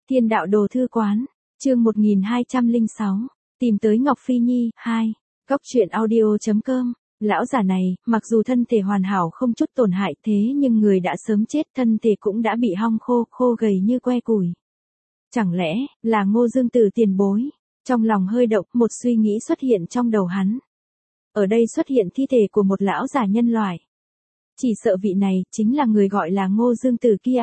Thiên đạo đồ thư quán, chương 1206, tìm tới Ngọc Phi Nhi, 2, góc truyện audio.com. Lão già này, mặc dù thân thể hoàn hảo không chút tổn hại thế nhưng người đã sớm chết, thân thể cũng đã bị hong khô gầy như que củi. Chẳng lẽ, là Ngô Dương Tử tiền bối? Trong lòng hơi động, một suy nghĩ xuất hiện trong đầu hắn. Ở đây xuất hiện thi thể của một lão già nhân loại. Chỉ sợ vị này, chính là người gọi là Ngô Dương Tử kia.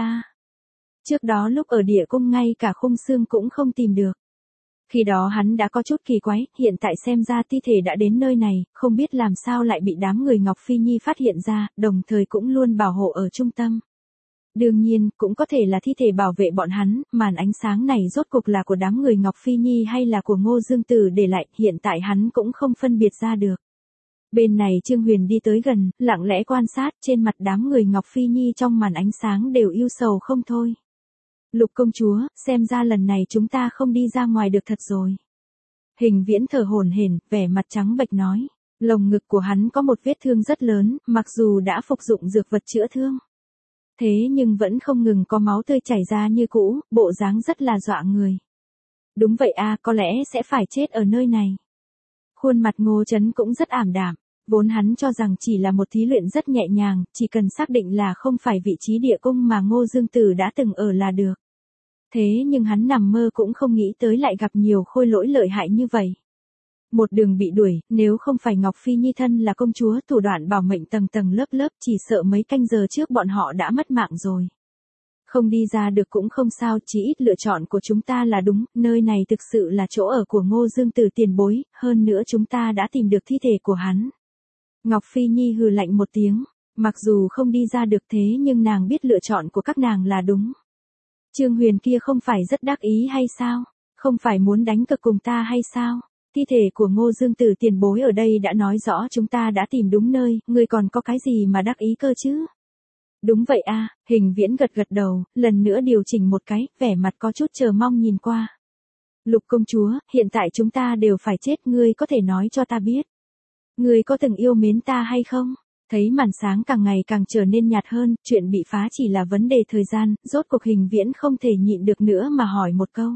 Trước đó lúc ở địa cung ngay cả khung xương cũng không tìm được. Khi đó hắn đã có chút kỳ quái, hiện tại xem ra thi thể đã đến nơi này, không biết làm sao lại bị đám người Ngọc Phi Nhi phát hiện ra, đồng thời cũng luôn bảo hộ ở trung tâm. Đương nhiên, cũng có thể là thi thể bảo vệ bọn hắn, màn ánh sáng này rốt cuộc là của đám người Ngọc Phi Nhi hay là của Ngô Dương Tử để lại, hiện tại hắn cũng không phân biệt ra được. Bên này Trương Huyền đi tới gần, lặng lẽ quan sát, trên mặt đám người Ngọc Phi Nhi trong màn ánh sáng đều ưu sầu không thôi. Lục công chúa, xem ra lần này chúng ta không đi ra ngoài được thật rồi. Hình Viễn thở hổn hển, vẻ mặt trắng bệch nói. Lồng ngực của hắn có một vết thương rất lớn, mặc dù đã phục dụng dược vật chữa thương. Thế nhưng vẫn không ngừng có máu tươi chảy ra như cũ, bộ dáng rất là dọa người. Đúng vậy có lẽ sẽ phải chết ở nơi này. Khuôn mặt Ngô Chấn cũng rất ảm đạm. Vốn hắn cho rằng chỉ là một thí luyện rất nhẹ nhàng, chỉ cần xác định là không phải vị trí địa cung mà Ngô Dương Tử đã từng ở là được. Thế nhưng hắn nằm mơ cũng không nghĩ tới lại gặp nhiều khôi lỗi lợi hại như vậy. Một đường bị đuổi, nếu không phải Ngọc Phi Nhi thân là công chúa, thủ đoạn bảo mệnh tầng tầng lớp, chỉ sợ mấy canh giờ trước bọn họ đã mất mạng rồi. Không đi ra được cũng không sao, chỉ ít lựa chọn của chúng ta là đúng, nơi này thực sự là chỗ ở của Ngô Dương Tử tiền bối, hơn nữa chúng ta đã tìm được thi thể của hắn. Ngọc Phi Nhi hừ lạnh một tiếng, mặc dù không đi ra được thế nhưng nàng biết lựa chọn của các nàng là đúng. Trương Huyền kia không phải rất đắc ý hay sao? Không phải muốn đánh cược cùng ta hay sao? Thi thể của Ngô Dương Tử tiền bối ở đây đã nói rõ chúng ta đã tìm đúng nơi, ngươi còn có cái gì mà đắc ý cơ chứ? Đúng vậy Hình Viễn gật đầu, lần nữa điều chỉnh một cái, vẻ mặt có chút chờ mong nhìn qua. Lục công chúa, hiện tại chúng ta đều phải chết, ngươi có thể nói cho ta biết. Ngươi có từng yêu mến ta hay không? Thấy màn sáng càng ngày càng trở nên nhạt hơn, chuyện bị phá chỉ là vấn đề thời gian, rốt cuộc Hình Viễn không thể nhịn được nữa mà hỏi một câu.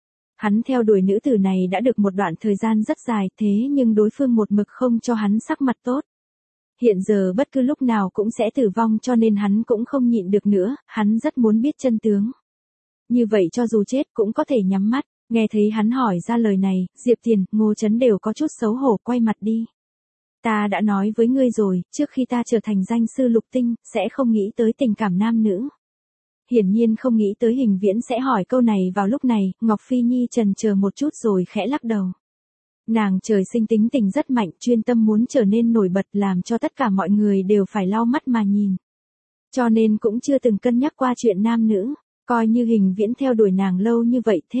Hắn theo đuổi nữ tử này đã được một đoạn thời gian rất dài, thế nhưng đối phương một mực không cho hắn sắc mặt tốt. Hiện giờ bất cứ lúc nào cũng sẽ tử vong cho nên hắn cũng không nhịn được nữa, hắn rất muốn biết chân tướng. Như vậy cho dù chết cũng có thể nhắm mắt, nghe thấy hắn hỏi ra lời này, Diệp Tiền, Ngô Chấn đều có chút xấu hổ quay mặt đi. Ta đã nói với ngươi rồi, trước khi ta trở thành danh sư lục tinh, sẽ không nghĩ tới tình cảm nam nữ. Hiển nhiên không nghĩ tới Hình Viễn sẽ hỏi câu này vào lúc này, Ngọc Phi Nhi chần chờ một chút rồi khẽ lắc đầu. Nàng trời sinh tính tình rất mạnh, chuyên tâm muốn trở nên nổi bật làm cho tất cả mọi người đều phải lau mắt mà nhìn. Cho nên cũng chưa từng cân nhắc qua chuyện nam nữ, coi như Hình Viễn theo đuổi nàng lâu như vậy thế.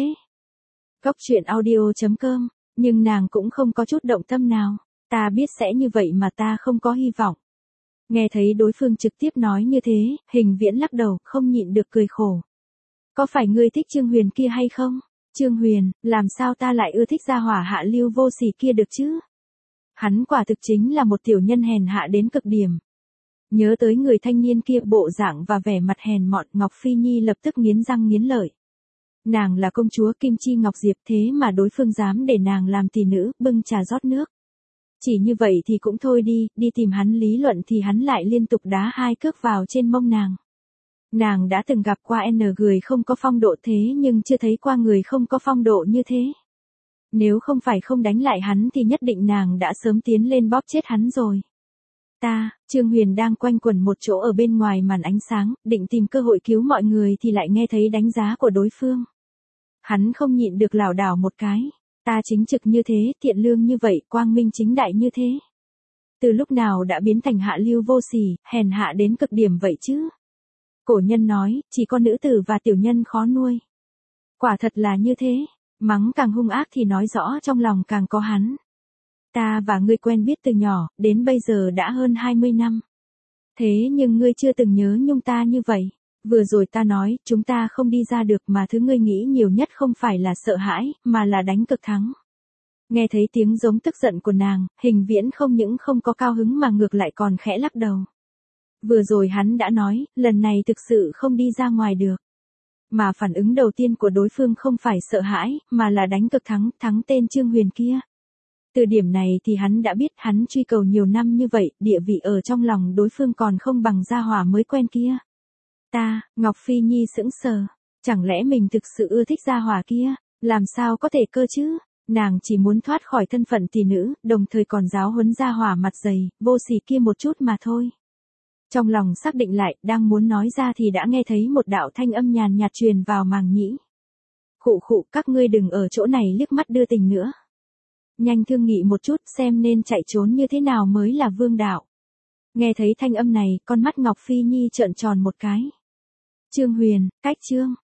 Góc truyện audio.com, nhưng nàng cũng không có chút động tâm nào. Ta biết sẽ như vậy mà ta không có hy vọng. Nghe thấy đối phương trực tiếp nói như thế, Hình Viễn lắc đầu, không nhịn được cười khổ. Có phải ngươi thích Trương Huyền kia hay không? Trương Huyền, làm sao ta lại ưa thích gia hỏa hạ lưu vô sỉ kia được chứ? Hắn quả thực chính là một tiểu nhân hèn hạ đến cực điểm. Nhớ tới người thanh niên kia bộ dạng và vẻ mặt hèn mọn, Ngọc Phi Nhi lập tức nghiến răng nghiến lợi. Nàng là công chúa Kim Chi Ngọc Diệp thế mà đối phương dám để nàng làm tỷ nữ, bưng trà rót nước. Chỉ như vậy thì cũng thôi đi tìm hắn lý luận thì hắn lại liên tục đá hai cước vào trên mông nàng. Nàng đã từng gặp qua người không có phong độ thế nhưng chưa thấy qua người không có phong độ như thế. Nếu không phải không đánh lại hắn thì nhất định nàng đã sớm tiến lên bóp chết hắn rồi. Trương Huyền đang quanh quẩn một chỗ ở bên ngoài màn ánh sáng, định tìm cơ hội cứu mọi người thì lại nghe thấy đánh giá của đối phương. Hắn không nhịn được lảo đảo một cái. Ta chính trực như thế, thiện lương như vậy, quang minh chính đại như thế. Từ lúc nào đã biến thành hạ lưu vô sỉ, hèn hạ đến cực điểm vậy chứ? Cổ nhân nói, chỉ có nữ tử và tiểu nhân khó nuôi. Quả thật là như thế, mắng càng hung ác thì nói rõ trong lòng càng có hắn. Ta và ngươi quen biết từ nhỏ, đến bây giờ đã hơn 20 năm. Thế nhưng ngươi chưa từng nhớ nhung ta như vậy. Vừa rồi ta nói, chúng ta không đi ra được mà thứ ngươi nghĩ nhiều nhất không phải là sợ hãi, mà là đánh cực thắng. Nghe thấy tiếng giống tức giận của nàng, Hình Viễn không những không có cao hứng mà ngược lại còn khẽ lắc đầu. Vừa rồi hắn đã nói, lần này thực sự không đi ra ngoài được. Mà phản ứng đầu tiên của đối phương không phải sợ hãi, mà là đánh cực thắng tên Trương Huyền kia. Từ điểm này thì hắn đã biết hắn truy cầu nhiều năm như vậy, địa vị ở trong lòng đối phương còn không bằng gia hỏa mới quen kia. Ngọc Phi Nhi sững sờ. Chẳng lẽ mình thực sự ưa thích gia hỏa kia? Làm sao có thể cơ chứ? Nàng chỉ muốn thoát khỏi thân phận tỷ nữ, đồng thời còn giáo huấn gia hỏa mặt dày, vô sỉ kia một chút mà thôi. Trong lòng xác định lại, đang muốn nói ra thì đã nghe thấy một đạo thanh âm nhàn nhạt truyền vào màng nhĩ. Khụ, các ngươi đừng ở chỗ này liếc mắt đưa tình nữa. Nhanh thương nghị một chút xem nên chạy trốn như thế nào mới là vương đạo. Nghe thấy thanh âm này, con mắt Ngọc Phi Nhi trợn tròn một cái. Trương Huyền, cách Trương,